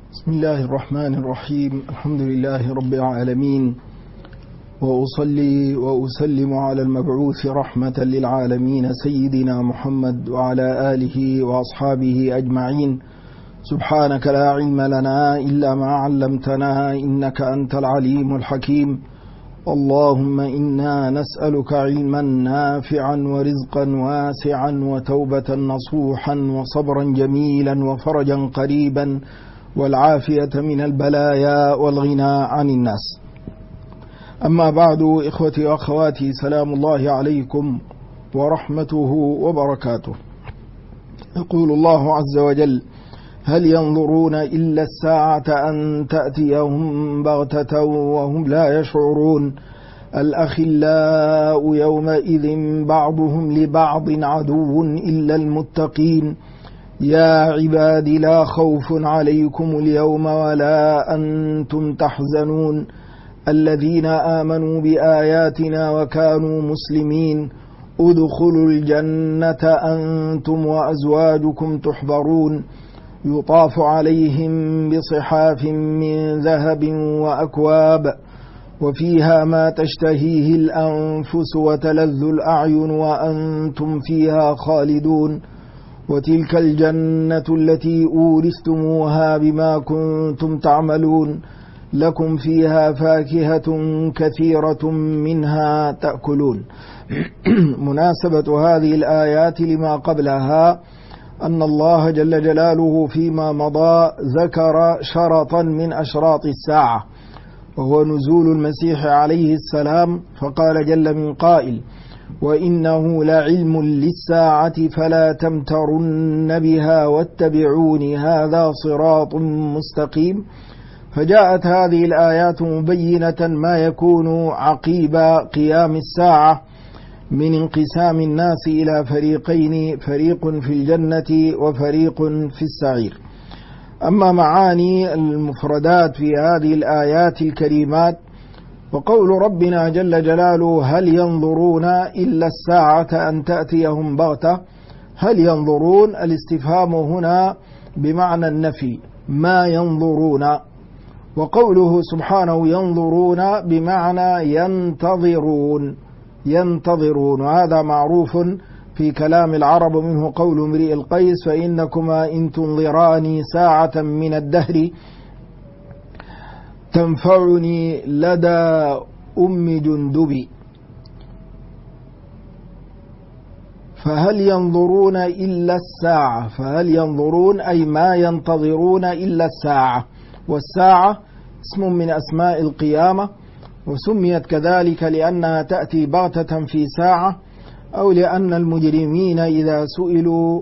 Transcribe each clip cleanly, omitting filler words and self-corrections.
بسم الله الرحمن الرحيم. الحمد لله رب العالمين، وأصلي وأسلم على المبعوث رحمة للعالمين سيدنا محمد وعلى آله وأصحابه أجمعين. سبحانك لا علم لنا إلا ما علمتنا إنك أنت العليم الحكيم. اللهم إنا نسألك علما نافعا ورزقا واسعا وتوبة نصوحا وصبرا جميلا وفرجا قريبا والعافية من البلايا والغنى عن الناس. أما بعد، إخوتي وأخواتي، سلام الله عليكم ورحمته وبركاته. يقول الله عز وجل: هل ينظرون إلا الساعة أن تأتيهم بغتة وهم لا يشعرون الأخلاء يومئذ بعضهم لبعض عدو إلا المتقين يا عباد لا خوف عليكم اليوم ولا أنتم تحزنون الذين آمنوا بآياتنا وكانوا مسلمين ادخلوا الجنة أنتم وأزواجكم تحبرون يطاف عليهم بصحاف من ذهب وأكواب وفيها ما تشتهيه الأنفس وتلذ الأعين وأنتم فيها خالدون وتلك الجنة التي أورثتموها بما كنتم تعملون لكم فيها فاكهة كثيرة منها تأكلون. مناسبة هذه الآيات لما قبلها أن الله جل جلاله فيما مضى ذكر شرطا من أشراط الساعة، وهو نزول المسيح عليه السلام، فقال جل من قائل: وإنه لعلم للساعة فلا تمترن بها واتبعون هذا صراط مستقيم. فجاءت هذه الآيات مبينة ما يكون عقيب قيام الساعة من انقسام الناس إلى فريقين، فريق في الجنة وفريق في السعير. أما معاني المفردات في هذه الآيات الكريمات، وقول ربنا جل جلاله: هل ينظرون إلا الساعة أن تأتيهم بغتة. هل ينظرون؟ الاستفهام هنا بمعنى النفي، ما ينظرون. وقوله سبحانه ينظرون بمعنى ينتظرون، ينتظرون، وهذا معروف في كلام العرب، منه قول امرئ القيس: فإنكما إن تنظراني ساعة من الدهر تنفعني لدى أم جندب. فهل ينظرون إلا الساعة، فهل ينظرون أي ما ينتظرون إلا الساعة، والساعة اسم من أسماء القيامة، وسميت كذلك لأنها تأتي بغتة في ساعة، أو لأن المجرمين إذا سئلوا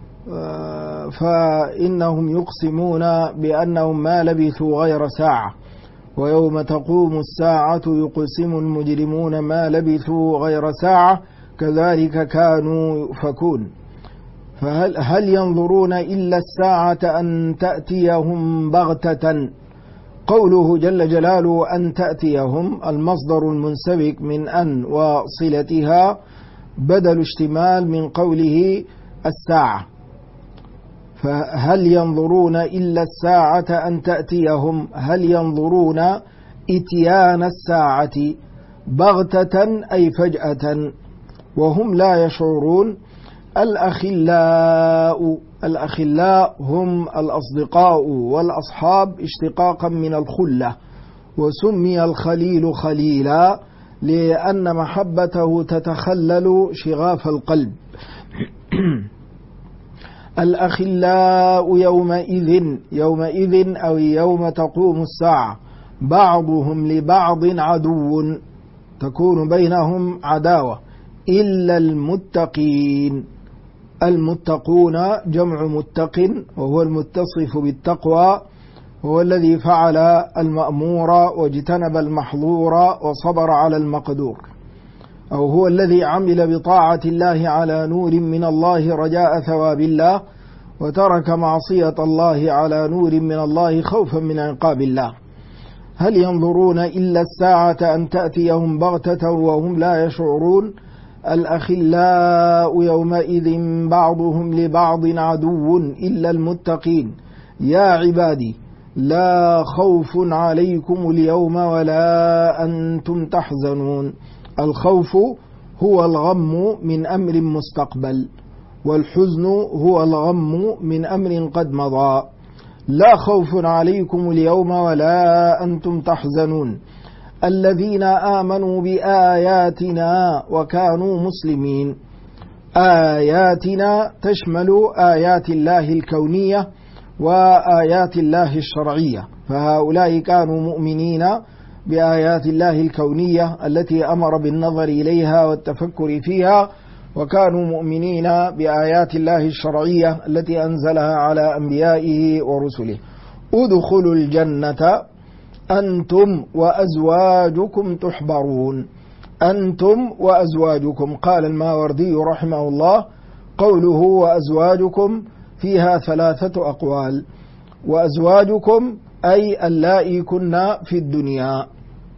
فإنهم يقسمون بأنهم ما لبثوا غير ساعة، ويوم تقوم الساعة يقسم المجرمون ما لبثوا غير ساعة كذلك كانوا يؤفكون. فهل ينظرون إلا الساعة أن تأتيهم بغتة. قوله جل جلاله أن تأتيهم، المصدر المنسبك من أن وصلتها بدل اشتمال من قوله الساعة. فهل ينظرون إلا الساعة أن تأتيهم، هل ينظرون إتيان الساعة بغتة أي فجأة وهم لا يشعرون. الأخلاء هم الأصدقاء والأصحاب اشتقاقا من الخلة، وسمي الخليل خليلا لأن محبته تتخلل شغاف القلب. الأخلاء يومئذ أو يوم تقوم الساعة بعضهم لبعض عدو، تكون بينهم عداوة، إلا المتقين. المتقون جمع متق، وهو المتصف بالتقوى، وهو الذي فعل المأمور واجتنب المحظور وصبر على المقدور، أو هو الذي عمل بطاعة الله على نور من الله رجاء ثواب الله، وترك معصية الله على نور من الله خوفا من عقاب الله. هل ينظرون إلا الساعة أن تأتيهم بغتة وهم لا يشعرون الأخلاء يومئذ بعضهم لبعض عدو إلا المتقين يا عبادي لا خوف عليكم اليوم ولا أنتم تحزنون. الخوف هو الغم من أمر مستقبل، والحزن هو الغم من أمر قد مضى. لا خوف عليكم اليوم ولا أنتم تحزنون الذين آمنوا بآياتنا وكانوا مسلمين. آياتنا تشمل آيات الله الكونية وآيات الله الشرعية، فهؤلاء كانوا مؤمنين بآيات الله الكونية التي أمر بالنظر إليها والتفكر فيها، وكانوا مؤمنين بآيات الله الشرعية التي أنزلها على أنبيائه ورسله. ادخلوا الجنة أنتم وأزواجكم تحبرون. أنتم وأزواجكم، قال الماوردي رحمه الله: قوله وأزواجكم فيها ثلاثة أقوال: وأزواجكم أي اللائي كنا في الدنيا،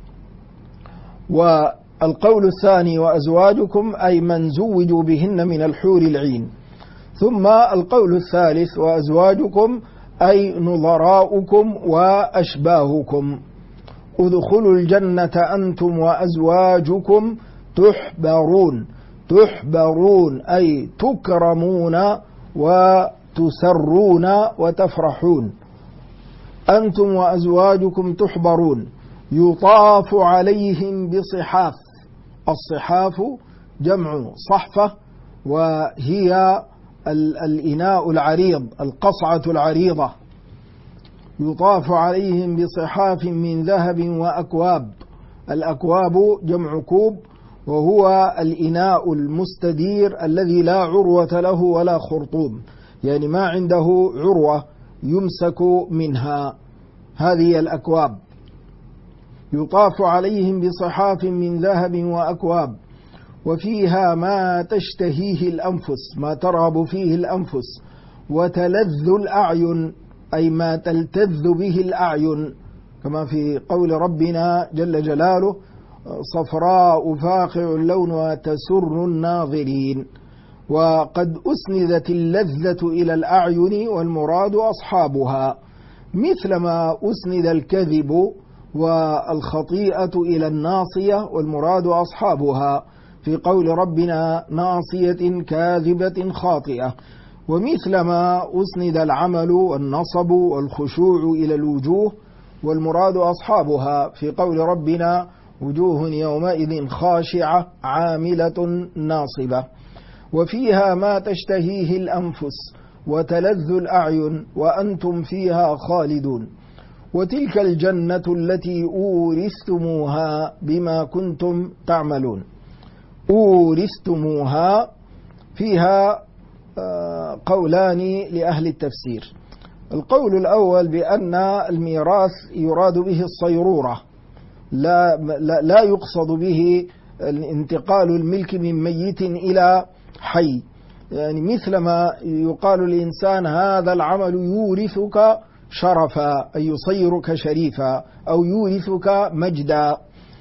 والقول الثاني وأزواجكم أي من زوجوا بهن من الحور العين، ثم القول الثالث وأزواجكم أي نظراؤكم وأشباهكم. ادخلوا الجنة أنتم وأزواجكم تحبرون. تحبرون أي تكرمون وتسرون وتفرحون. أنتم وأزواجكم تحبرون. يطاف عليهم بصحاف. الصحاف جمع صحفة، وهي الإناء العريض، القصعة العريضة. يطاف عليهم بصحاف من ذهب وأكواب. الأكواب جمع كوب، وهو الإناء المستدير الذي لا عروة له ولا خرطوم، يعني ما عنده عروة يمسك منها، هذه الأكواب. يطاف عليهم بصحاف من ذهب وأكواب وفيها ما تشتهيه الأنفس، ما ترغب فيه الأنفس، وتلذ الأعين أي ما تلتذ به الأعين، كما في قول ربنا جل جلاله: صفراء فاقع لونها تسر الناظرين. وقد أسندت اللذة إلى الأعين والمراد أصحابها، مثلما أسند الكذب والخطيئة إلى الناصية والمراد أصحابها في قول ربنا: ناصية كاذبة خاطئة. ومثلما أسند العمل والنصب والخشوع إلى الوجوه والمراد أصحابها في قول ربنا: وجوه يومئذ خاشعة عاملة ناصبة. وفيها ما تشتهيه الأنفس وتلذ الأعين وأنتم فيها خالدون. وتلك الجنة التي أورثتموها بما كنتم تعملون. أورثتموها فيها قولان لأهل التفسير. القول الأول بأن الميراث يراد به الصيرورة، لا يقصد به انتقال الملك من ميت إلى حي، يعني مثلما يقال للإنسان: هذا العمل يورثك شرفا، أي يصيرك شريفا، أو يورثك مجدا.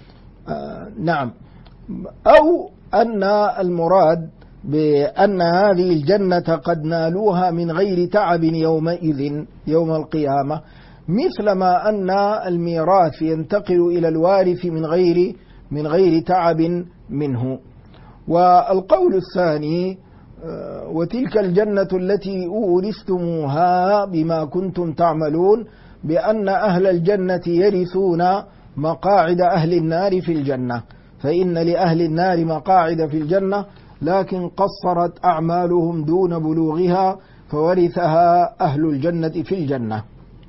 نعم. أو أن المراد بأن هذه الجنة قد نالوها من غير تعب يومئذ يوم القيامة، مثلما أن الميراث ينتقل إلى الوارث من غير تعب منه. والقول الثاني: وتلك الجنة التي أورثتموها بما كنتم تعملون، بأن أهل الجنة يرثون مقاعد أهل النار في الجنة، فإن لأهل النار مقاعد في الجنة، لكن قصرت أعمالهم دون بلوغها فورثها أهل الجنة في الجنة.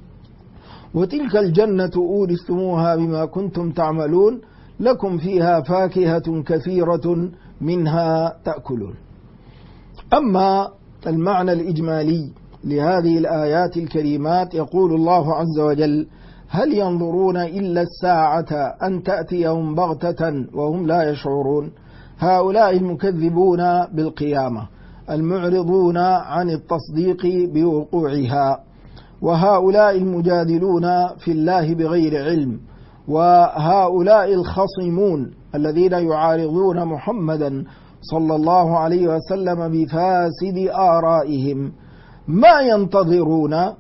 وتلك الجنة أورثتموها بما كنتم تعملون لكم فيها فاكهة كثيرة منها تأكلون. أما المعنى الإجمالي لهذه الآيات الكريمات، يقول الله عز وجل: هل ينظرون إلا الساعة أن تأتيهم بغتة وهم لا يشعرون. هؤلاء المكذبون بالقيامة المعرضون عن التصديق بوقوعها، وهؤلاء المجادلون في الله بغير علم، وهؤلاء الخصمون الذين يعارضون محمدا صلى الله عليه وسلم بفاسد آرائهم، ما ينتظرون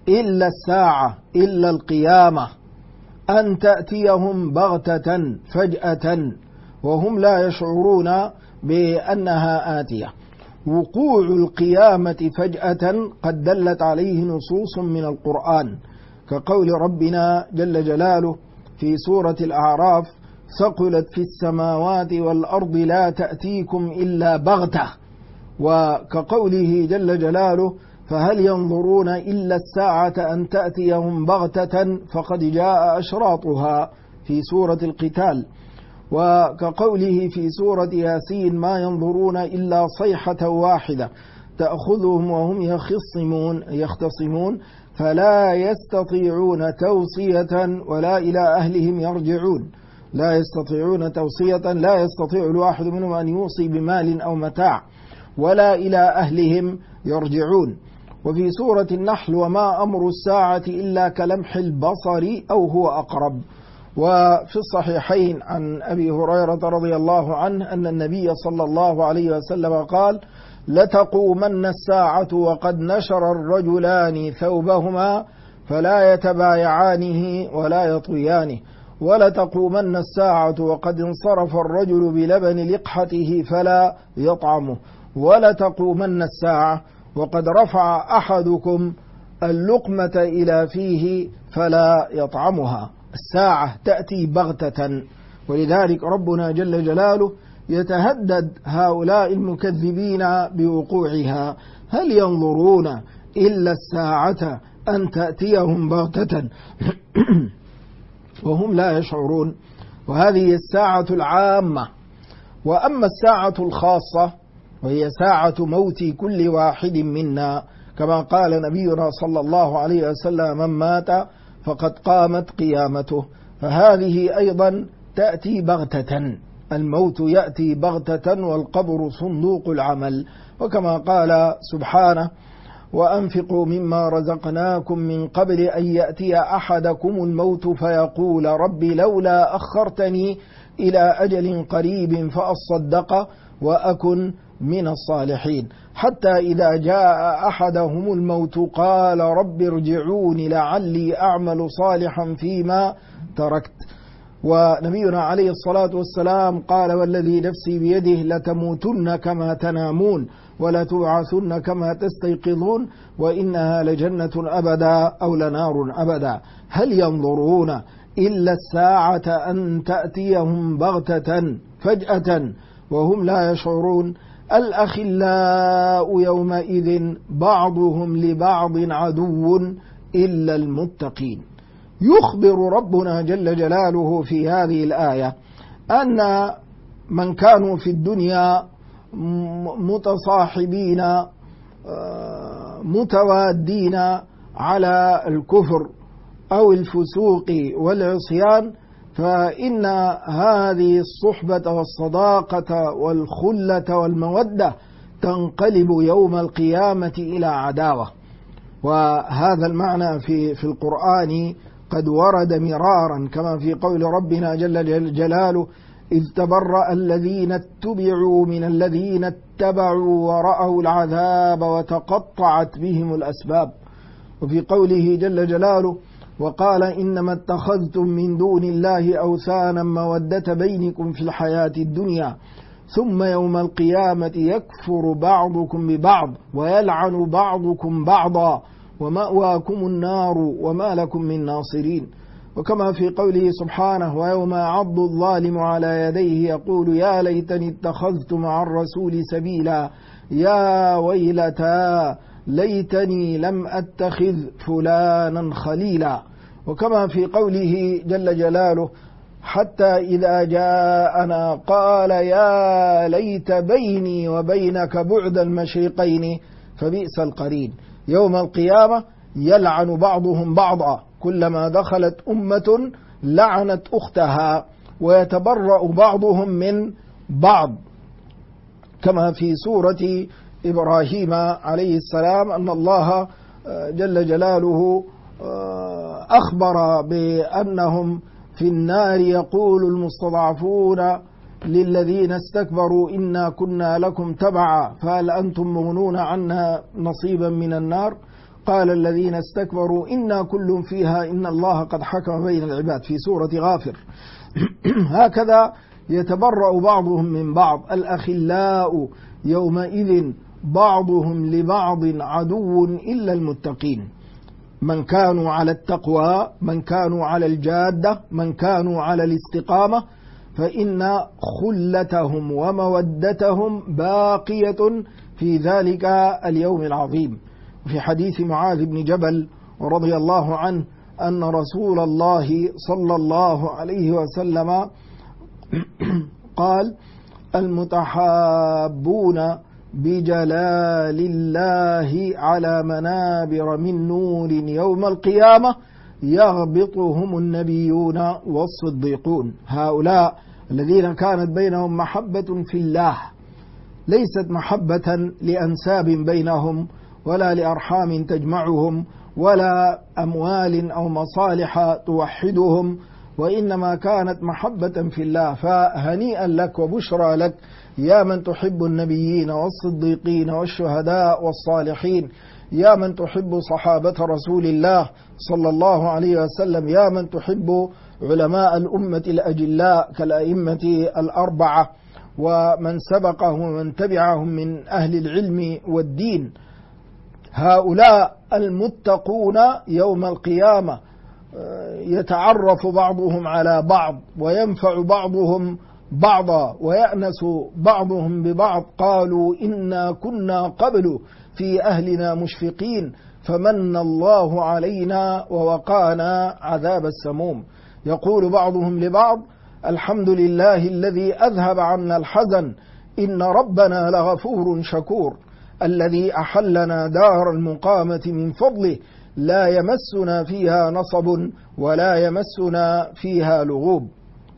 إلا الساعة إلا القيامة أن تأتيهم بغتة فجأة وهم لا يشعرون بأنها آتية. وقوع القيامة فجأة قد دلت عليه نصوص من القرآن، كقول ربنا جل جلاله في سورة الأعراف: ثقلت في السماوات والأرض لا تأتيكم إلا بغتة. وكقوله جل جلاله: فهل ينظرون إلا الساعة أن تأتيهم بغتة فقد جاء أشراطها في سورة القتال. وكقوله في سورة ياسين: ما ينظرون إلا صيحة واحدة تأخذهم وهم يختصمون فلا يستطيعون توصية ولا إلى أهلهم يرجعون. لا يستطيعون توصية، لا يستطيع الواحد منهم أن يوصي بمال أو متاع، ولا إلى أهلهم يرجعون. وفي سورة النحل: وما أمر الساعة إلا كلمح البصر أو هو أقرب. وفي الصحيحين عن أبي هريرة رضي الله عنه أن النبي صلى الله عليه وسلم قال: لتقومن الساعة وقد نشر الرجلان ثوبهما فلا يتبايعانه ولا يطويانه، ولتقومن الساعة وقد انصرف الرجل بلبن لقحته فلا يطعمه، ولتقومن الساعة وقد رفع أحدكم اللقمة إلى فيه فلا يطعمها. الساعة تأتي بغتة، ولذلك ربنا جل جلاله يتهدد هؤلاء المكذبين بوقوعها: هل ينظرون إلا الساعة أن تأتيهم بغتة وهم لا يشعرون. وهذه الساعة العامة. وأما الساعة الخاصة وهي ساعة موت كل واحد منا، كما قال نبينا صلى الله عليه وسلم: من مات فقد قامت قيامته. فهذه أيضا تأتي بغتة، الموت يأتي بغتة والقبر صندوق العمل. وكما قال سبحانه: وأنفقوا مما رزقناكم من قبل أن يأتي أحدكم الموت فيقول رب لولا أخرتني إلى أجل قريب فأصدق وأكن من الصالحين، حتى إذا جاء أحدهم الموت قال رب ارجعون لعلي أعمل صالحا فيما تركت. ونبينا عليه الصلاة والسلام قال: والذي نفسي بيده لتموتن كما تنامون ولتبعثن كما تستيقظون وإنها لجنة أبدا أو لنار أبدا. هل ينظرون إلا الساعة أن تأتيهم بغتة فجأة وهم لا يشعرون. الأخلاء يومئذ بعضهم لبعض عدو إلا المتقين. يخبر ربنا جل جلاله في هذه الآية أن من كانوا في الدنيا متصاحبين متوادين على الكفر أو الفسوق والعصيان، فإن هذه الصحبة والصداقة والخلة والمودة تنقلب يوم القيامة إلى عداوة. وهذا المعنى في القرآن قد ورد مرارا، كما في قول ربنا جل جلاله: إذ تبرأ الذين اتبعوا من الذين اتبعوا ورأوا العذاب وتقطعت بهم الأسباب. وفي قوله جل جلاله: وقال إنما اتخذتم من دون الله أوثانا مودة بينكم في الحياة الدنيا ثم يوم القيامة يكفر بعضكم ببعض ويلعن بعضكم بعضا ومأواكم النار وما لكم من ناصرين. وكما في قوله سبحانه: ويوم يعض الظالم على يديه يقول يا ليتني اتخذت مع الرسول سبيلا يا ويلتى ليتني لم أتخذ فلانا خليلا. وكما في قوله جل جلاله: حتى إذا جاءنا قال يا ليت بيني وبينك بعد المشرقين فبئس القرين. يوم القيامة يلعن بعضهم بعضا، كلما دخلت أمة لعنت أختها ويتبرأ بعضهم من بعض. كما في سورة إبراهيم عليه السلام أن الله جل جلاله أخبر بأنهم في النار يقول المستضعفون للذين استكبروا إنا كنا لكم تبعا فهل أنتم مغنون عنا نصيبا من النار قال الذين استكبروا إنا كل فيها إن الله قد حكم بين العباد في سورة غافر. هكذا يتبرأ بعضهم من بعض. الأخلاء يومئذ بعضهم لبعض عدو إلا المتقين، من كانوا على التقوى، من كانوا على الجادة، من كانوا على الاستقامة، فإن خلتهم ومودتهم باقية في ذلك اليوم العظيم. في حديث معاذ بن جبل رضي الله عنه أن رسول الله صلى الله عليه وسلم قال: المتحابون بجلال الله على منابر من نور يوم القيامة يغبطهم النبيون والصديقون. هؤلاء الذين كانت بينهم محبة في الله، ليست محبة لأنساب بينهم ولا لأرحام تجمعهم ولا أموال أو مصالح توحدهم، وإنما كانت محبة في الله. فهنيئا لك وبشرى لك يا من تحب النبيين والصديقين والشهداء والصالحين، يا من تحب صحابة رسول الله صلى الله عليه وسلم، يا من تحب علماء الأمة الأجلاء كالأئمة الأربعة ومن سبقهم ومن تبعهم من أهل العلم والدين. هؤلاء المتقون يوم القيامة يتعرف بعضهم على بعض وينفع بعضهم بعضا ويأنس بعضهم ببعض. قالوا إنا كنا قبل في أهلنا مشفقين فمن الله علينا ووقانا عذاب السموم. يقول بعضهم لبعض: الحمد لله الذي أذهب عنا الحزن إن ربنا لغفور شكور، الذي أحلنا دار المقامة من فضله لا يمسنا فيها نصب ولا يمسنا فيها لغوب.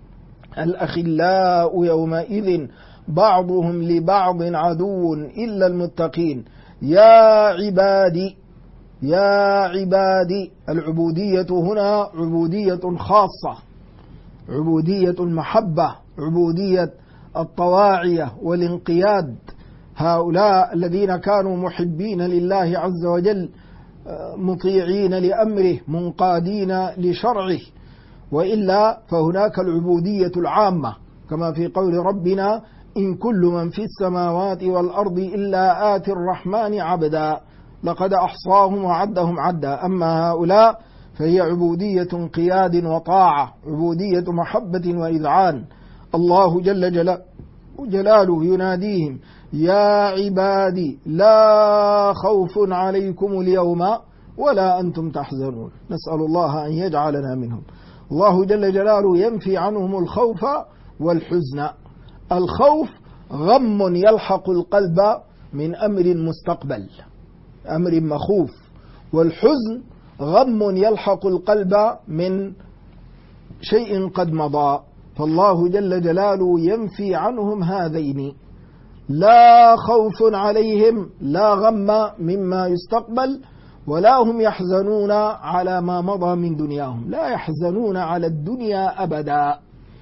الأخلاء يومئذ بعضهم لبعض عدو إلا المتقين. يا عبادي يا عبادي. العبودية هنا عبودية خاصة، عبودية المحبة، عبودية الطواعية والانقياد. هؤلاء الذين كانوا محبين لله عز وجل مطيعين لأمره منقادين لشرعه، وإلا فهناك العبودية العامة كما في قول ربنا: إن كل من في السماوات والأرض إلا آتي الرحمن عبدا لقد أحصاهم وعدهم عدا. أما هؤلاء فهي عبودية انقياد وطاعة، عبودية محبة وإذعان. الله جل جلاله يناديهم: يا عبادي لا خوف عليكم اليوم ولا أنتم تحزنون. نسأل الله أن يجعلنا منهم. الله جل جلاله ينفي عنهم الخوف والحزن. الخوف غم يلحق القلب من أمر مستقبل، أمر مخوف، والحزن غم يلحق القلب من شيء قد مضى. فالله جل جلاله ينفي عنهم هذين: لا خوف عليهم، لا غم مما يستقبل، ولا هم يحزنون على ما مضى من دنياهم، لا يحزنون على الدنيا أبدا.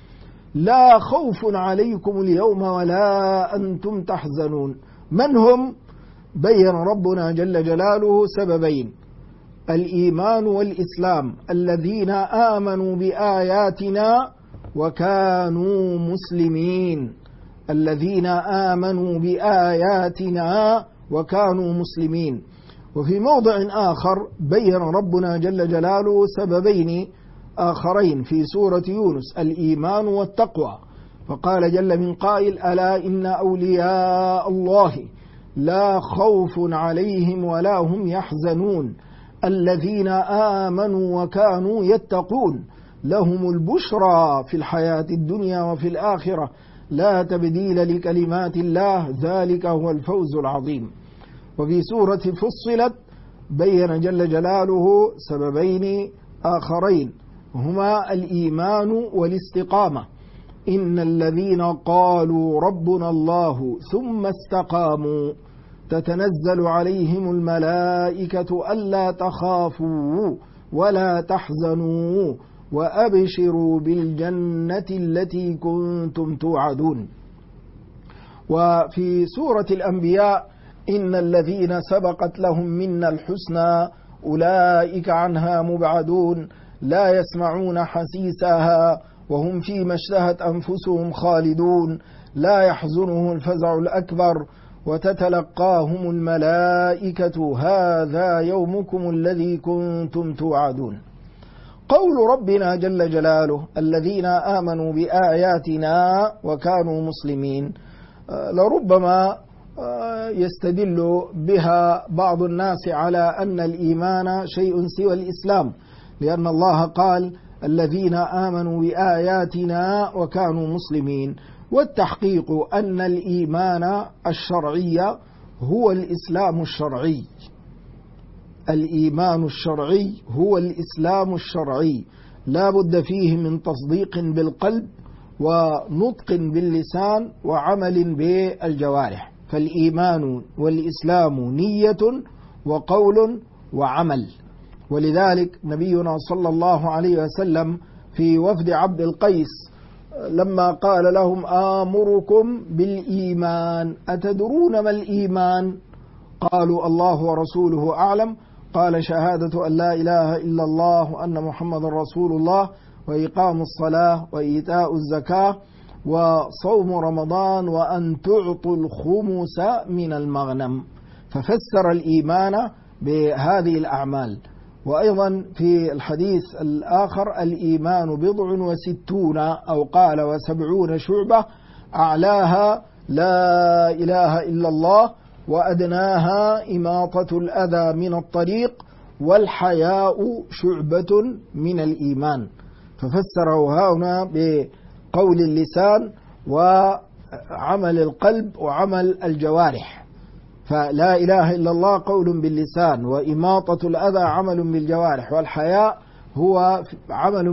لا خوف عليكم اليوم ولا أنتم تحزنون. من هم؟ بين ربنا جل جلاله سببين: الإيمان والإسلام، الذين آمنوا بآياتنا وكانوا مسلمين، الذين آمنوا بآياتنا وكانوا مسلمين. وفي موضع آخر بين ربنا جل جلاله سببين آخرين في سورة يونس: الإيمان والتقوى، فقال جل من قائل: ألا إن أولياء الله لا خوف عليهم ولا هم يحزنون الذين آمنوا وكانوا يتقون لهم البشرى في الحياة الدنيا وفي الآخرة لا تبديل لكلمات الله ذلك هو الفوز العظيم. وفي سورة فصلت بين جل جلاله سببين آخرين هما الإيمان والاستقامة: إن الذين قالوا ربنا الله ثم استقاموا تتنزل عليهم الملائكة ألا تخافوا ولا تحزنوا وأبشروا بالجنة التي كنتم توعدون. وفي سورة الأنبياء: إن الذين سبقت لهم منا الحسنى أولئك عنها مبعدون لا يسمعون حسيسها وهم فيما اشتهت أنفسهم خالدون لا يحزنهم الفزع الأكبر وتتلقاهم الملائكة هذا يومكم الذي كنتم توعدون. قول ربنا جل جلاله الذين آمنوا بآياتنا وكانوا مسلمين لربما يستدل بها بعض الناس على أن الإيمان شيء سوى الإسلام، لأن الله قال الذين آمنوا بآياتنا وكانوا مسلمين، والتحقيق أن الإيمان الشرعي هو الإسلام الشرعي. الإيمان الشرعي هو الإسلام الشرعي، لا بد فيه من تصديق بالقلب ونطق باللسان وعمل بالجوارح. فالإيمان والإسلام نية وقول وعمل. ولذلك نبينا صلى الله عليه وسلم في وفد عبد القيس لما قال لهم آمركم بالإيمان أتدرون ما الإيمان؟ قالوا الله ورسوله أعلم. قال شهادة أن لا إله إلا الله وأن محمد رسول الله وإقام الصلاة وإيتاء الزكاة وصوم رمضان وأن تعطوا الخمس من المغنم. ففسر الإيمان بهذه الأعمال. وأيضا في الحديث الآخر الإيمان 67 أو قال 70 شعبة أعلاها لا إله إلا الله وأدناها إماطة الأذى من الطريق والحياء شعبة من الإيمان. ففسره هنا بقول اللسان وعمل القلب وعمل الجوارح. فلا إله إلا الله قول باللسان، وإماطة الأذى عمل بالجوارح، والحياء هو عمل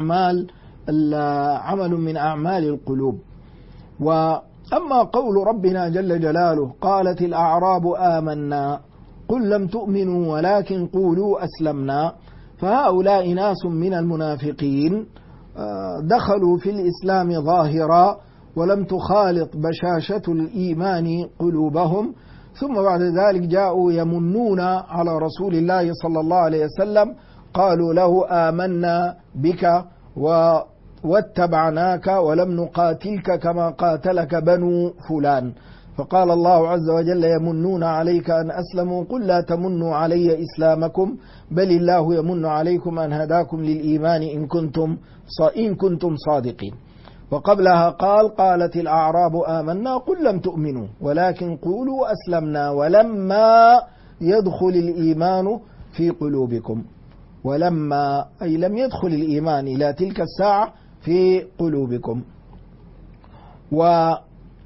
من أعمال القلوب. وأما قول ربنا جل جلاله قالت الأعراب آمنا قل لم تؤمنوا ولكن قولوا أسلمنا، فهؤلاء ناس من المنافقين دخلوا في الإسلام ظاهرا ولم تخالط بشاشة الإيمان قلوبهم، ثم بعد ذلك جاءوا يمنون على رسول الله صلى الله عليه وسلم، قالوا له آمنا بك واتبعناك ولم نقاتلك كما قاتلك بنو فلان. فقال الله عز وجل يمنون عليك أن أسلموا قل لا تمنوا علي إسلامكم بل الله يمن عليكم أن هداكم للإيمان إن كنتم صادقين. وقبلها قالت الأعراب آمنا قل لم تؤمنوا ولكن قولوا أسلمنا ولما يدخل الإيمان في قلوبكم. ولما أي لم يدخل الإيمان إلى تلك الساعة في قلوبكم. ولذلك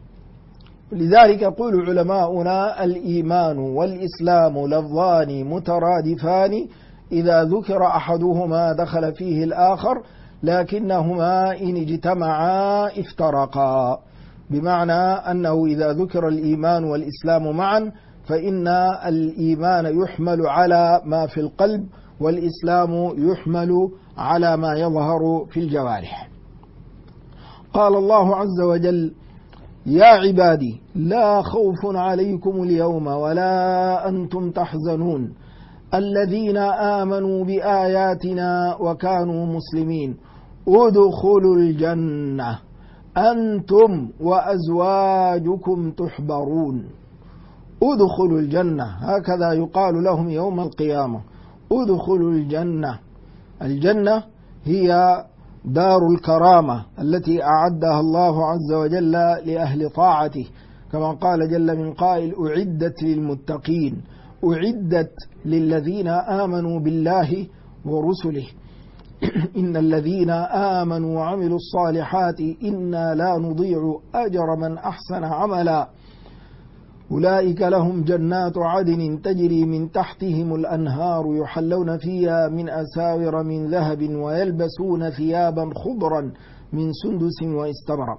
يقول علماؤنا الإيمان والإسلام لفظان مترادفان إذا ذكر أحدهما دخل فيه الآخر لكنهما إن اجتمعا افترقا، بمعنى أنه إذا ذكر الإيمان والإسلام معا فإن الإيمان يحمل على ما في القلب والإسلام يحمل على ما يظهر في الجوارح. قال الله عز وجل يا عبادي لا خوف عليكم اليوم ولا أنتم تحزنون الذين آمنوا بآياتنا وكانوا مسلمين ادخلوا الجنة أنتم وأزواجكم تحبرون. ادخلوا الجنة هكذا يقال لهم يوم القيامة، ادخلوا الجنة. الجنة هي دار الكرامة التي أعدها الله عز وجل لأهل طاعته، كما قال جل من قائل أعدت للمتقين، أعدت للذين آمنوا بالله ورسله إن الذين آمنوا وعملوا الصالحات إنا لا نضيع أجر من أحسن عملا أولئك لهم جنات عدن تجري من تحتهم الأنهار يحلون فيها من أساور من ذهب ويلبسون ثيابا خضرا من سندس واستبرق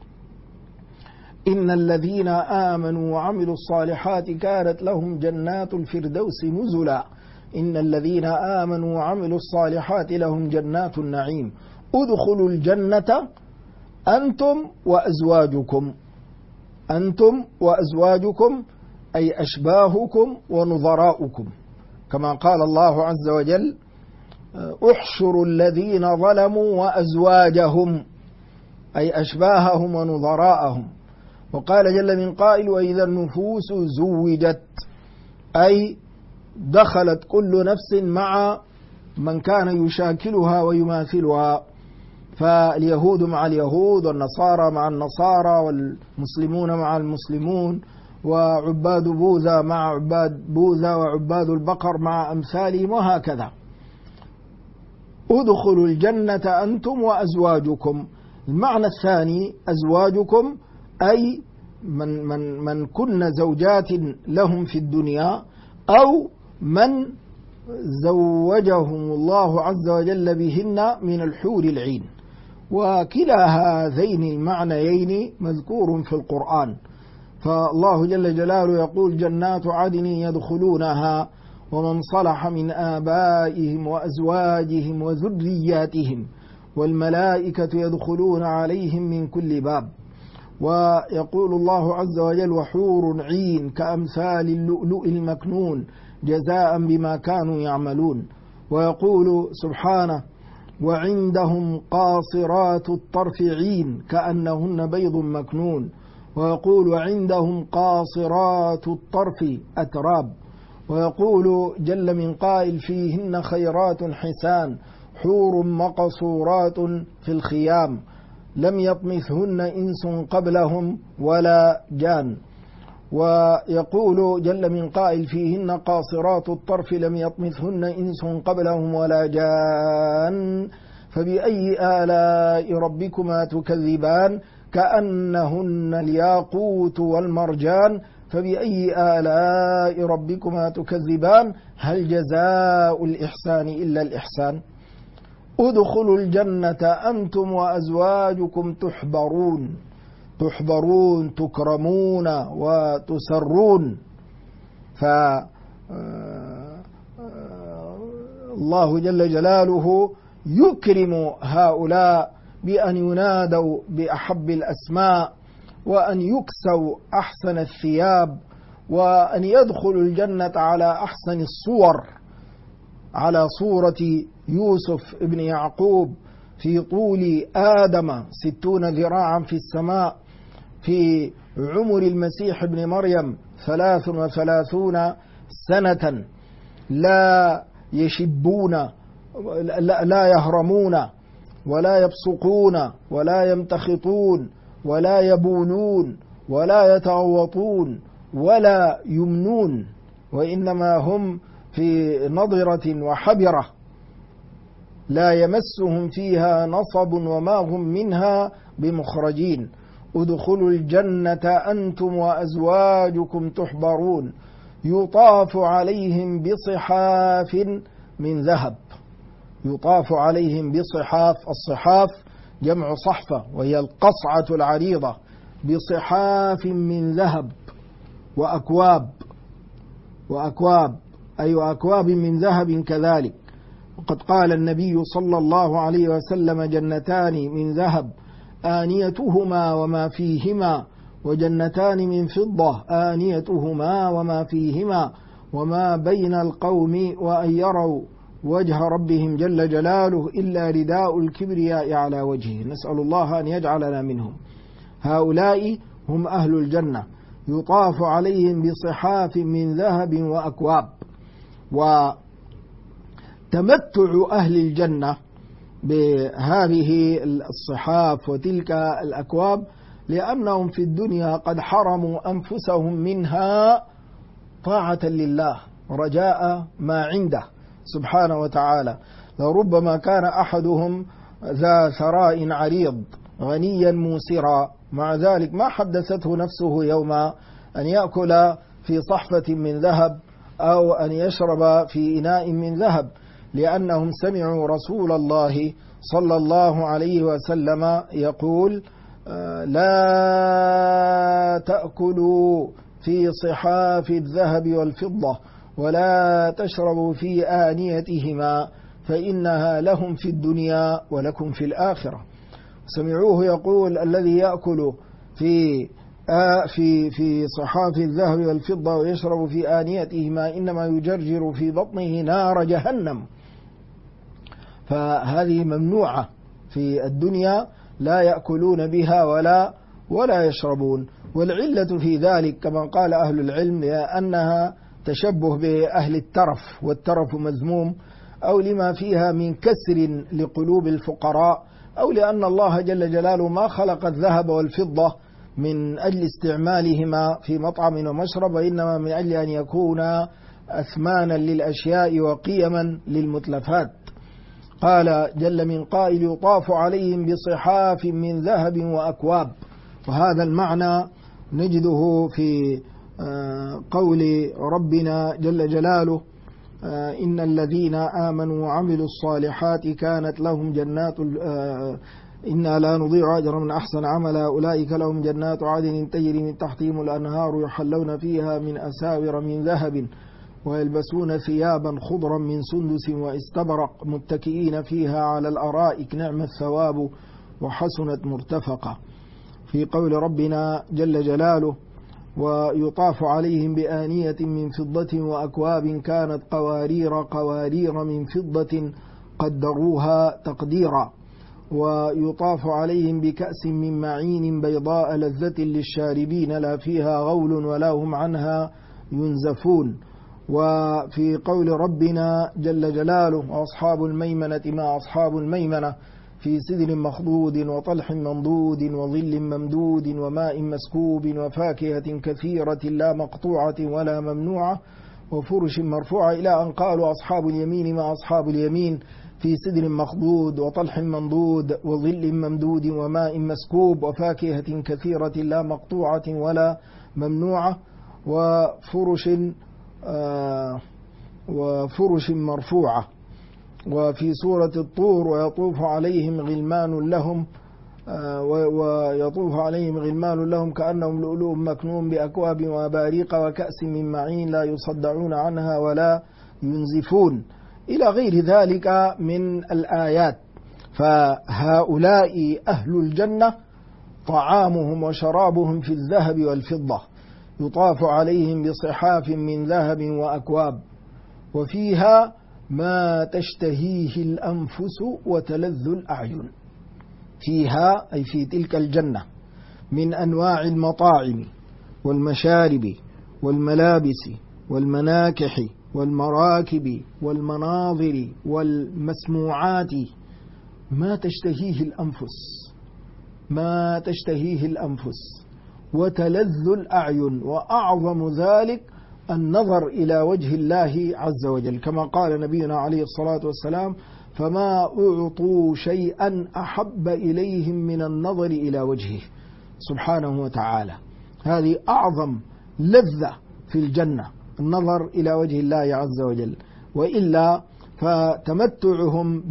إن الذين آمنوا وعملوا الصالحات كانت لهم جنات الفردوس نزلا إن الذين آمنوا وعملوا الصالحات لهم جنات النعيم ادخلوا الجنة أنتم وأزواجكم أي أشباهكم ونظراؤكم، كما قال الله عز وجل: احشروا الذين ظلموا وأزواجهم، أي أشباههم ونظراءهم. وقال جل من قائل: وإذا النفوس زوجت، أي دخلت كل نفس مع من كان يشاكلها ويماثلها، فاليهود مع اليهود، والنصارى مع النصارى، والمسلمون مع المسلمون، وعباد بوذا مع عباد بوذا، وعباد البقر مع أمثالهم، وهكذا. ادخلوا الجنة أنتم وأزواجكم. المعنى الثاني أزواجكم أي من كن زوجات لهم في الدنيا، أو من زوجهم الله عز وجل بهن من الحور العين. وكلا هذين المعنيين مذكور في القرآن، فالله جل جلاله يقول: جنات عدن يدخلونها ومن صلح من آبائهم وأزواجهم وذرياتهم والملائكة يدخلون عليهم من كل باب. ويقول الله عز وجل: وحور عين كأمثال اللؤلؤ المكنون جزاء بما كانوا يعملون. ويقول سبحانه: وعندهم قاصرات الطرف عين كأنهن بيض مكنون. ويقول: وعندهم قاصرات الطرف أتراب. ويقول جل من قائل: فيهن خيرات حسان حور مقصورات في الخيام لم يطمثهن إنس قبلهم ولا جان. ويقول جل من قائل: فيهن قاصرات الطرف لم يطمثهن إنس قبلهم ولا جان فبأي آلاء ربكما تكذبان كأنهن الياقوت والمرجان فبأي آلاء ربكما تكذبان هل جزاء الإحسان إلا الإحسان. ادخلوا الجنة أنتم وأزواجكم تحبرون تكرمون وتسرون. فالله جل جلاله يكرم هؤلاء بأن ينادوا بأحب الأسماء، وأن يكسوا أحسن الثياب، وأن يدخلوا الجنة على أحسن الصور، على صورة يوسف ابن يعقوب في طول آدم 60 ذراعا في السماء، في عمر المسيح ابن مريم 33 سنة، لا يشبون لا يهرمون ولا يبصقون ولا يمتخطون ولا يبولون ولا يتغوطون ولا يمنون، وإنما هم في نضرة وحبرة لا يمسهم فيها نصب وما هم منها بمخرجين. ادخلوا الجنة أنتم وأزواجكم تحبرون يطاف عليهم بصحاف من ذهب. يطاف عليهم بصحاف، الصحاف جمع صحفة وهي القصعة العريضة، بصحاف من ذهب وأكواب أي أكواب من ذهب كذلك. وقد قال النبي صلى الله عليه وسلم: جنتان من ذهب آنيتهما وما فيهما، وجنتان من فضة آنيتهما وما فيهما، وما بين القوم وأن يروا وجه ربهم جل جلاله إلا رداء الكبرياء على وجهه. نسأل الله أن يجعلنا منهم. هؤلاء هم أهل الجنة، يطاف عليهم بصحاف من ذهب وأكواب. وتمتع أهل الجنة بهذه الصحاف وتلك الأكواب لأنهم في الدنيا قد حرموا أنفسهم منها طاعة لله رجاء ما عنده سبحانه وتعالى. لربما كان أحدهم ذا ثراء عريض غنيا موسرا، مع ذلك ما حدثته نفسه يوم أن يأكل في صحفة من ذهب أو أن يشرب في إناء من ذهب، لأنهم سمعوا رسول الله صلى الله عليه وسلم يقول: لا تأكلوا في صحاف الذهب والفضة ولا تشربوا في آنيتهما فإنها لهم في الدنيا ولكم في الآخرة. سمعوه يقول: الذي يأكل في في صحاف الذهب والفضة ويشرب في آنيتهما إنما يجرجر في بطنه نار جهنم. فهذه ممنوعة في الدنيا، لا يأكلون بها ولا يشربون. والعلة في ذلك كما قال أهل العلم لأنها تشبه بأهل الترف، والترف مذموم، أو لما فيها من كسر لقلوب الفقراء، أو لأن الله جل جلاله ما خلق الذهب والفضة من أجل استعمالهما في مطعم ومشرب، وإنما من أجل أن يكون أثمانا للأشياء وقيما للمتلفات. قال جل من قائل يطاف عليهم بصحاف من ذهب وأكواب. وهذا المعنى نجده في قول ربنا جل جلاله إن الذين آمنوا وعملوا الصالحات كانت لهم جنات إنا لا نضيع أجر من أحسن عملا أولئك لهم جنات عدن تجري من تحتهم الأنهار يحلون فيها من أساور من ذهب ويلبسون ثيابا خضرا من سندس واستبرق متكئين فيها على الأرائك نعم الثواب وحسنت مرتفقة. في قول ربنا جل جلاله ويطاف عليهم بآنية من فضة وأكواب كانت قوارير من فضة قدروها تقديرا ويطاف عليهم بكأس من معين بيضاء لذة للشاربين لا فيها غول ولا هم عنها ينزفون. وفي قول ربنا جل جلاله وأصحاب الميمنة ما أصحاب الميمنة في سدر مخضود وطلح منضود وظل ممدود وماء مسكوب وفاكهة كثيرة لا مقطوعة ولا ممنوعة وفرش مرفوعة إلى أن قالوا أصحاب اليمين ما أصحاب اليمين في سدر مخضود وطلح منضود وظل ممدود وماء مسكوب وفاكهة كثيرة لا مقطوعة ولا ممنوعة وفرش مرفوعة. وفي سورة الطور ويطوف عليهم غلمان لهم كأنهم لؤلؤ مكنون بأكواب وأباريق وكأس من معين لا يصدعون عنها ولا ينزفون إلى غير ذلك من الآيات. فهؤلاء أهل الجنة طعامهم وشرابهم في الذهب والفضة يطاف عليهم بصحاف من ذهب وأكواب وفيها ما تشتهيه الأنفس وتلذ الأعين. فيها أي في تلك الجنة من أنواع المطاعم والمشارب والملابس والمناكح والمراكب والمناظر والمسموعات ما تشتهيه الأنفس وتلذ الأعين، وأعظم ذلك النظر إلى وجه الله عز وجل كما قال نبينا عليه الصلاة والسلام فما أعطوا شيئا أحب إليهم من النظر إلى وجهه سبحانه وتعالى. هذه أعظم لذة في الجنة النظر إلى وجه الله عز وجل. وإلا فتمتعهم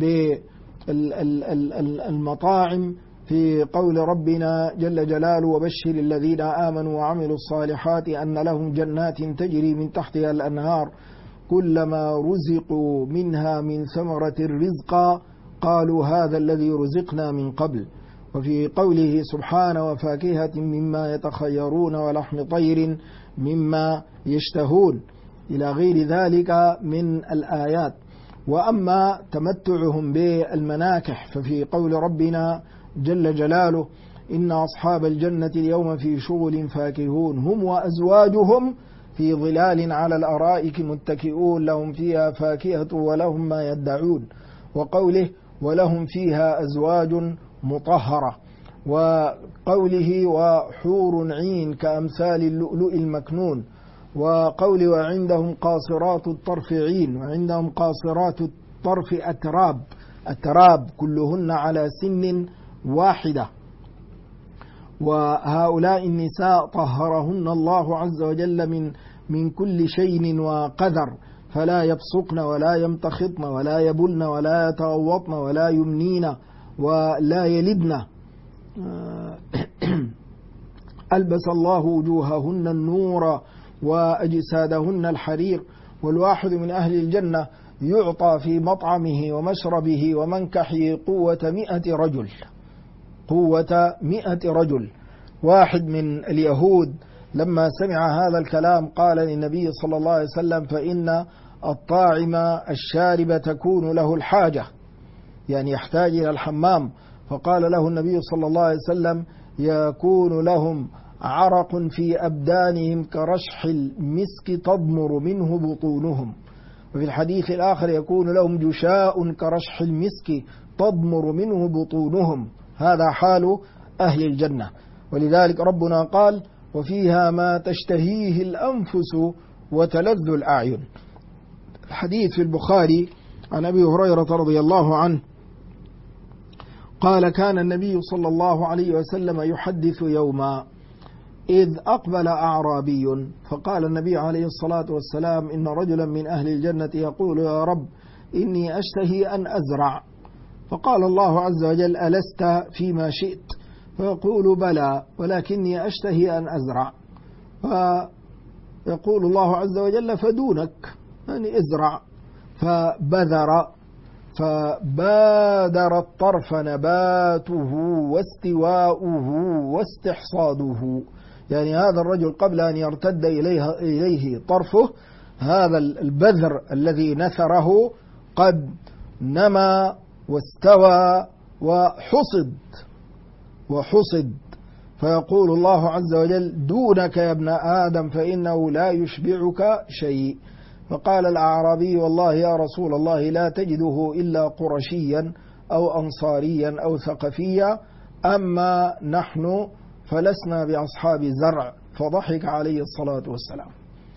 بالمطاعم في قول ربنا جل جلاله وبشر الذين آمنوا وعملوا الصالحات أن لهم جنات تجري من تحتها الأنهار كلما رزقوا منها من ثمرة الرزق قالوا هذا الذي رزقنا من قبل. وفي قوله سبحانه وفاكهة مما يتخيرون ولحم طير مما يشتهون إلى غير ذلك من الآيات. وأما تمتعهم بالمناكح ففي قول ربنا جل جلاله إن أصحاب الجنة اليوم في شغل فاكهون هم وأزواجهم في ظلال على الأرائك متكئون لهم فيها فاكهة ولهم ما يدعون. وقوله ولهم فيها أزواج مطهرة. وقوله وحور عين كأمثال اللؤلؤ المكنون. وقوله وعندهم قاصرات الطرف عين وعندهم قاصرات الطرف أتراب كلهن على سن واحدة. وهؤلاء النساء طهرهن الله عز وجل من كل شين وقذر فلا يبصقن ولا يمتخطن ولا يبلن ولا يتغوطن ولا يمنين ولا يلدن. ألبس الله وجوههن النور وأجسادهن الحرير. والواحد من أهل الجنة يعطى في مطعمه ومشربه ومنكحه قوة 100 رجل واحد من اليهود لما سمع هذا الكلام قال للنبي صلى الله عليه وسلم: فإن الطاعم الشارب تكون له الحاجة، يعني يحتاج إلى الحمام. فقال له النبي صلى الله عليه وسلم: يكون لهم عرق في أبدانهم كرشح المسك تضمر منه بطونهم. وفي الحديث الآخر: يكون لهم جشاء كرشح المسك تضمر منه بطونهم. هذا حال أهل الجنة. ولذلك ربنا قال: وفيها ما تشتهيه الأنفس وتلذ الأعين. الحديث في البخاري عن أبي هريرة رضي الله عنه قال: كان النبي صلى الله عليه وسلم يحدث يوما إذ أقبل أعرابي فقال النبي عليه الصلاة والسلام: إن رجلا من أهل الجنة يقول: يا رب إني أشتهي أن أزرع. فقال الله عز وجل: ألست فيما شئت؟ فيقول: بلى، ولكني أشتهي أن أزرع. فيقول الله عز وجل: فدونك، يعني ازرع. فبادر الطرف نباته واستواؤه واستحصاده، يعني هذا الرجل قبل أن يرتد إليه طرفه، هذا البذر الذي نثره قد نما واستوى وحصد. فيقول الله عز وجل: دونك يا ابن آدم فإنه لا يشبعك شيء. فقال الأعرابي: والله يا رسول الله لا تجده إلا قرشيا أو أنصاريا أو ثقفيا، أما نحن فلسنا بأصحاب زرع. فضحك عليه الصلاة والسلام.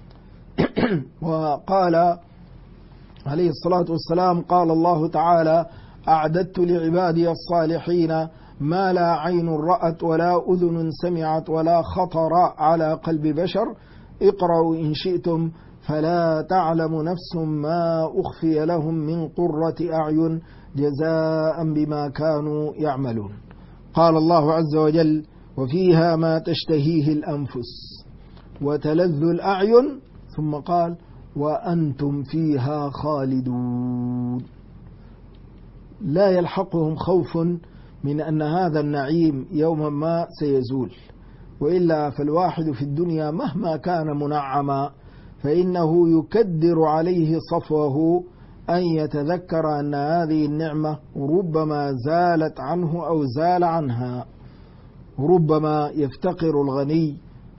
وقال عليه الصلاة والسلام: قال الله تعالى: أعددت لعبادي الصالحين ما لا عين رأت ولا أذن سمعت ولا خطر على قلب بشر، اقرأوا إن شئتم فلا تعلم نفس ما أخفي لهم من قرة أعين جزاء بما كانوا يعملون. قال الله عز وجل: وفيها ما تشتهيه الأنفس وتلذ الأعين، ثم قال: وأنتم فيها خالدون. لا يلحقهم خوف من أن هذا النعيم يوما ما سيزول، وإلا فالواحد في الدنيا مهما كان منعما فإنه يكدر عليه صفوه أن يتذكر أن هذه النعمة ربما زالت عنه أو زال عنها. ربما يفتقر الغني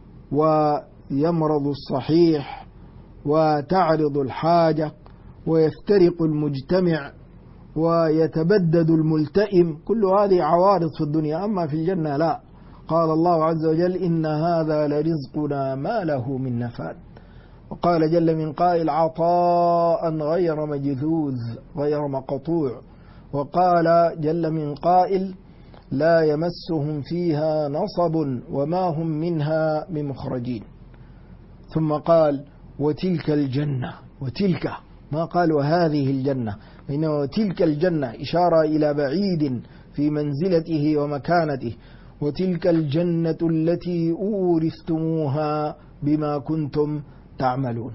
ويمرض الصحيح وتعرض الحاجة ويفترق المجتمع ويتبدد الملتئم، كل هذه عوارض في الدنيا. أما في الجنة لا. قال الله عز وجل: إن هذا لرزقنا ما له من نفاد. وقال جل من قائل: عطاء غير مجذوذ غير مقطوع. وقال جل من قائل: لا يمسهم فيها نصب وما هم منها بمخرجين. ثم قال: وتلك الجنة، وتلك، ما قال وهذه الجنة، إنه تلك الجنة إشارة إلى بعيد في منزلته ومكانته. وتلك الجنة التي أورثتموها بما كنتم تعملون.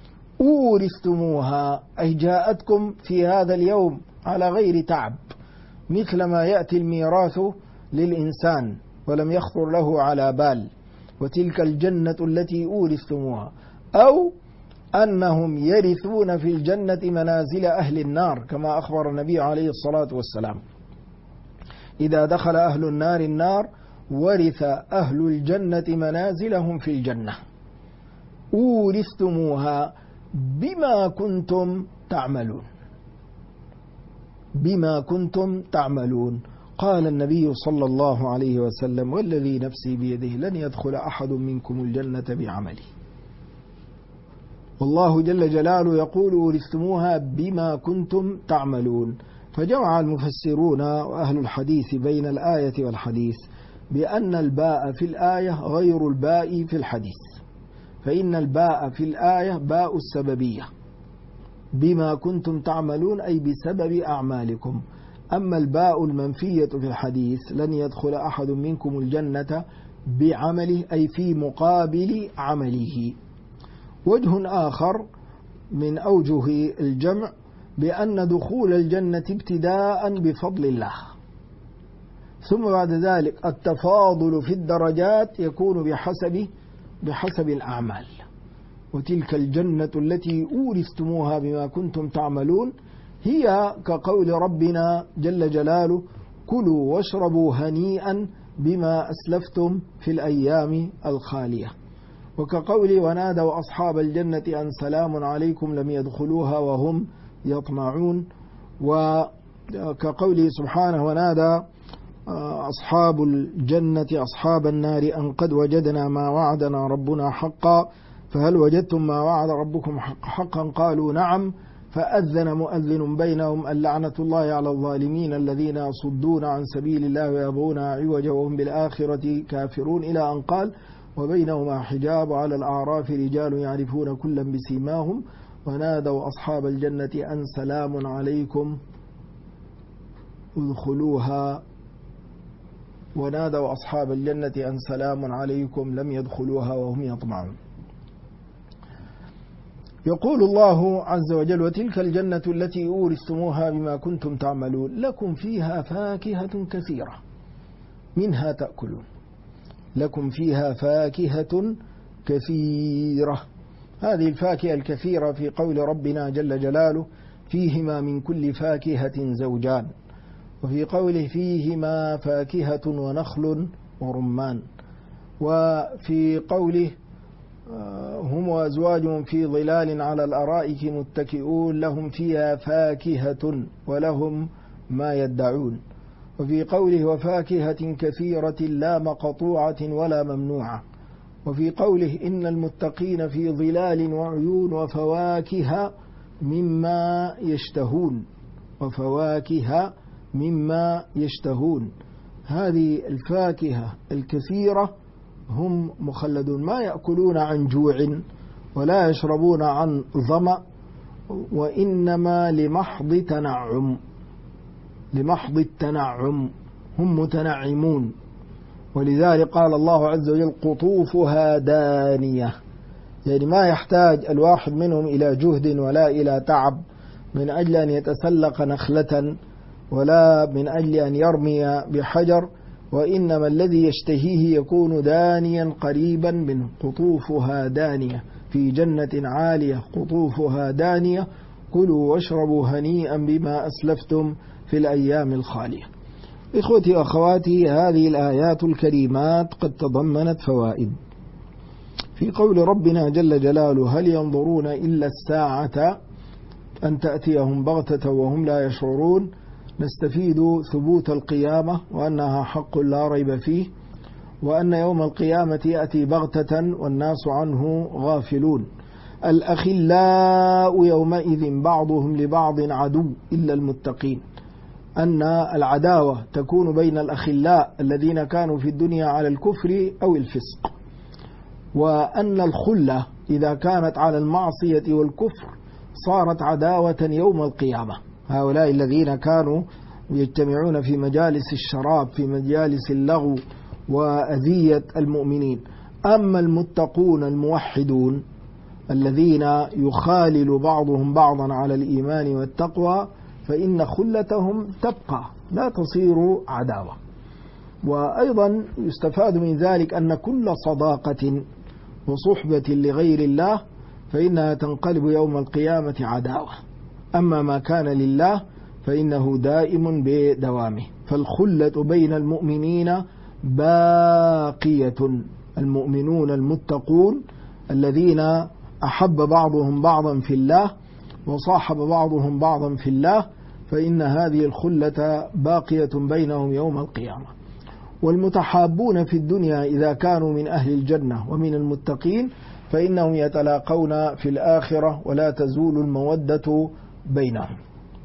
أورثتموها أي جاءتكم في هذا اليوم على غير تعب، مثل ما يأتي الميراث للإنسان ولم يخطر له على بال. وتلك الجنة التي أورثتموها، أو أنهم يرثون في الجنة منازل أهل النار، كما أخبر النبي عليه الصلاة والسلام: إذا دخل أهل النار النار ورث أهل الجنة منازلهم في الجنة. أورثتموها بما كنتم تعملون، بما كنتم تعملون. قال النبي صلى الله عليه وسلم: والذي نفسي بيده لن يدخل أحد منكم الجنة بعمله. والله جل جلاله يقول: أورثتموها بما كنتم تعملون. فجمع المفسرون وأهل الحديث بين الآية والحديث بأن الباء في الآية غير الباء في الحديث، فإن الباء في الآية باء السببية، بما كنتم تعملون أي بسبب أعمالكم. أما الباء المنفية في الحديث: لن يدخل أحد منكم الجنة بعمله، أي في مقابل عمله. وجه آخر من أوجه الجمع بأن دخول الجنة ابتداء بفضل الله، ثم بعد ذلك التفاضل في الدرجات يكون بحسب الأعمال. وتلك الجنة التي أورثتموها بما كنتم تعملون هي كقول ربنا جل جلاله: كلوا واشربوا هنيئا بما أسلفتم في الأيام الخالية. وكقول: ونادوا أصحاب الجنة أن سلام عليكم لم يدخلوها وهم يطمعون. وكقوله سبحانه: ونادى أصحاب الجنة أصحاب النار أن قد وجدنا ما وعدنا ربنا حقا فهل وجدتم ما وعد ربكم حقا قالوا نعم فأذن مؤذن بينهم اللعنة الله على الظالمين الذين يصدون عن سبيل الله ويبغون عوجا وهم بالآخرة كافرون، إلى أن قال: وبينهما حجاب على الأعراف رجال يعرفون كلا بسيماهم ونادوا أصحاب الجنة أن سلام عليكم ادخلوها ونادوا أصحاب الجنة أن سلام عليكم لم يدخلوها وهم يطمعون. يقول الله عز وجل: وتلك الجنة التي أورثتموها بما كنتم تعملون لكم فيها فاكهة كثيرة منها تأكلون. لكم فيها فاكهة كثيرة. هذه الفاكهة الكثيرة في قول ربنا جل جلاله: فيهما من كل فاكهة زوجان، وفي قوله: فيهما فاكهة ونخل ورمان، وفي قوله: هم وأزواجهم في ظلال على الأرائك متكئون لهم فيها فاكهة ولهم ما يدعون، وفي قوله: وفاكهة كثيرة لا مقطوعة ولا ممنوعة، وفي قوله: إن المتقين في ظلال وعيون وفواكه مما يشتهون، وفواكه مما يشتهون. هذه الفاكهة الكثيرة هم مخلدون، ما يأكلون عن جوع ولا يشربون عن ظمأ، وإنما لمحض تنعم، لمحض التنعم هم متنعمون. ولذلك قال الله عز وجل: قطوفها دانية، يعني ما يحتاج الواحد منهم إلى جهد ولا إلى تعب من أجل أن يتسلق نخلة ولا من أجل أن يرمي بحجر، وإنما الذي يشتهيه يكون دانيا قريبا منه. قطوفها دانية في جنة عالية قطوفها دانية كلوا واشربوا هنيئا بما أسلفتم في الأيام الخالية. إخوتي وأخواتي، هذه الآيات الكريمات قد تضمنت فوائد. في قول ربنا جل جلاله: هل ينظرون إلا الساعة أن تأتيهم بغتة وهم لا يشعرون، نستفيد ثبوت القيامة وأنها حق لا ريب فيه، وأن يوم القيامة يأتي بغتة والناس عنه غافلون. الأخلاء يومئذ بعضهم لبعض عدو إلا المتقين، أن العداوة تكون بين الأخلاء الذين كانوا في الدنيا على الكفر أو الفسق، وأن الخلة إذا كانت على المعصية والكفر صارت عداوة يوم القيامة. هؤلاء الذين كانوا يجتمعون في مجالس الشراب في مجالس اللغو وأذية المؤمنين. أما المتقون الموحدون الذين يخالل بعضهم بعضا على الإيمان والتقوى فإن خلتهم تبقى لا تصير عداوة. وأيضا يستفاد من ذلك أن كل صداقة وصحبة لغير الله فإنها تنقلب يوم القيامة عداوة، أما ما كان لله فإنه دائم بدوامه. فالخلة بين المؤمنين باقية. المؤمنون المتقون الذين أحب بعضهم بعضا في الله وصاحب بعضهم بعضا في الله فإن هذه الخلة باقية بينهم يوم القيامة. والمتحابون في الدنيا إذا كانوا من أهل الجنة ومن المتقين فإنهم يتلاقون في الآخرة ولا تزول المودة بينهم.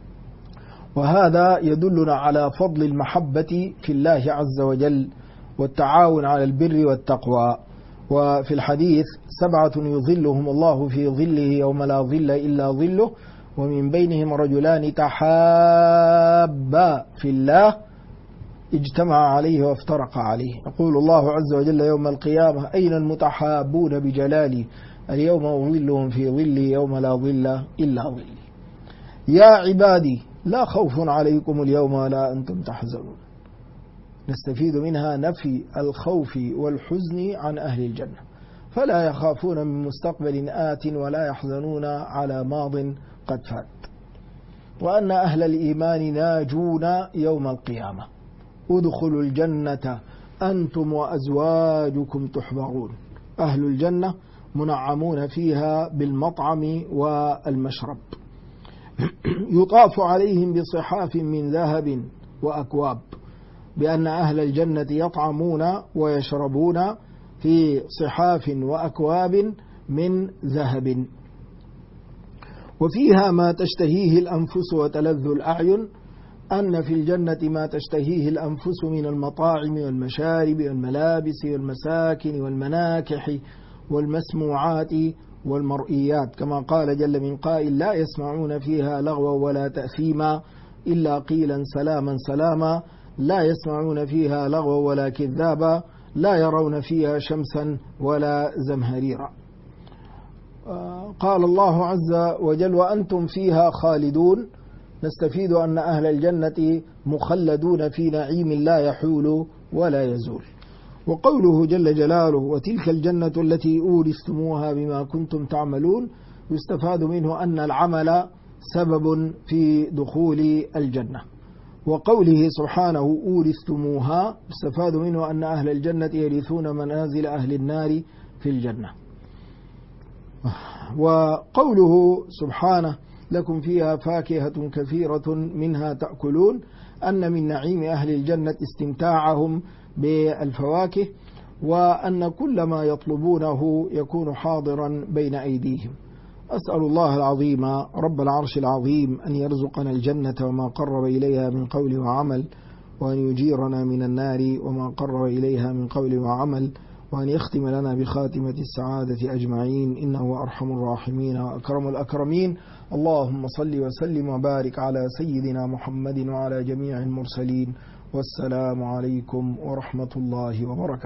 وهذا يدلنا على فضل المحبة في الله عز وجل والتعاون على البر والتقوى. وفي الحديث: 7 يظلهم الله في ظله يوم لا ظل إلا ظله، ومن بينهم رجلان تحابا في الله اجتمع عليه وافترق عليه. يقول الله عز وجل يوم القيامة: أين المتحابون بجلالي اليوم أظلهم في ظلي يوم لا ظل إلا ظلي. يا عبادي لا خوف عليكم اليوم ولا أنتم تحزنون. نستفيد منها نفي الخوف والحزن عن أهل الجنة، فلا يخافون من مستقبل آت ولا يحزنون على ماض قد فات، وأن أهل الإيمان ناجون يوم القيامة. ادخلوا الجنة أنتم وأزواجكم تحبرون. أهل الجنة منعمون فيها بالمطعم والمشرب، يطاف عليهم بصحاف من ذهب وأكواب، بأن أهل الجنة يطعمون ويشربون في صحاف وأكواب من ذهب، وفيها ما تشتهيه الأنفس وتلذ الأعين. أن في الجنة ما تشتهيه الأنفس من المطاعم والمشارب والملابس والمساكن والمناكح والمسموعات والمرئيات، كما قال جل من قائل: لا يسمعون فيها لغوا ولا تأثيما إلا قيلا سلاما سلاما، لا يسمعون فيها لغوا ولا كذابا، لا يرون فيها شمسا ولا زمهريرا. قال الله عز وجل: وأنتم فيها خالدون. نستفيد أن أهل الجنة مخلدون في نعيم لا يحول ولا يزول. وقوله جل جلاله: وتلك الجنة التي أورثتموها بما كنتم تعملون، يستفاد منه أن العمل سبب في دخول الجنة. وقوله سبحانه: أورثتموها، يستفاد منه أن أهل الجنة يرثون منازل أهل النار في الجنة. وقوله سبحانه: لكم فيها فاكهة كثيرة منها تأكلون، أن من نعيم أهل الجنة استمتاعهم بالفواكه، وأن كل ما يطلبونه يكون حاضرا بين أيديهم. أسأل الله العظيم رب العرش العظيم أن يرزقنا الجنة وما قرب إليها من قول وعمل، وأن يجيرنا من النار وما قرب إليها من قول وعمل، وأن يختم لنا بخاتمة السعادة أجمعين، إنه أرحم الراحمين وأكرم الأكرمين. اللهم صل وسلم وبارك على سيدنا محمد وعلى جميع المرسلين، والسلام عليكم ورحمة الله وبركاته.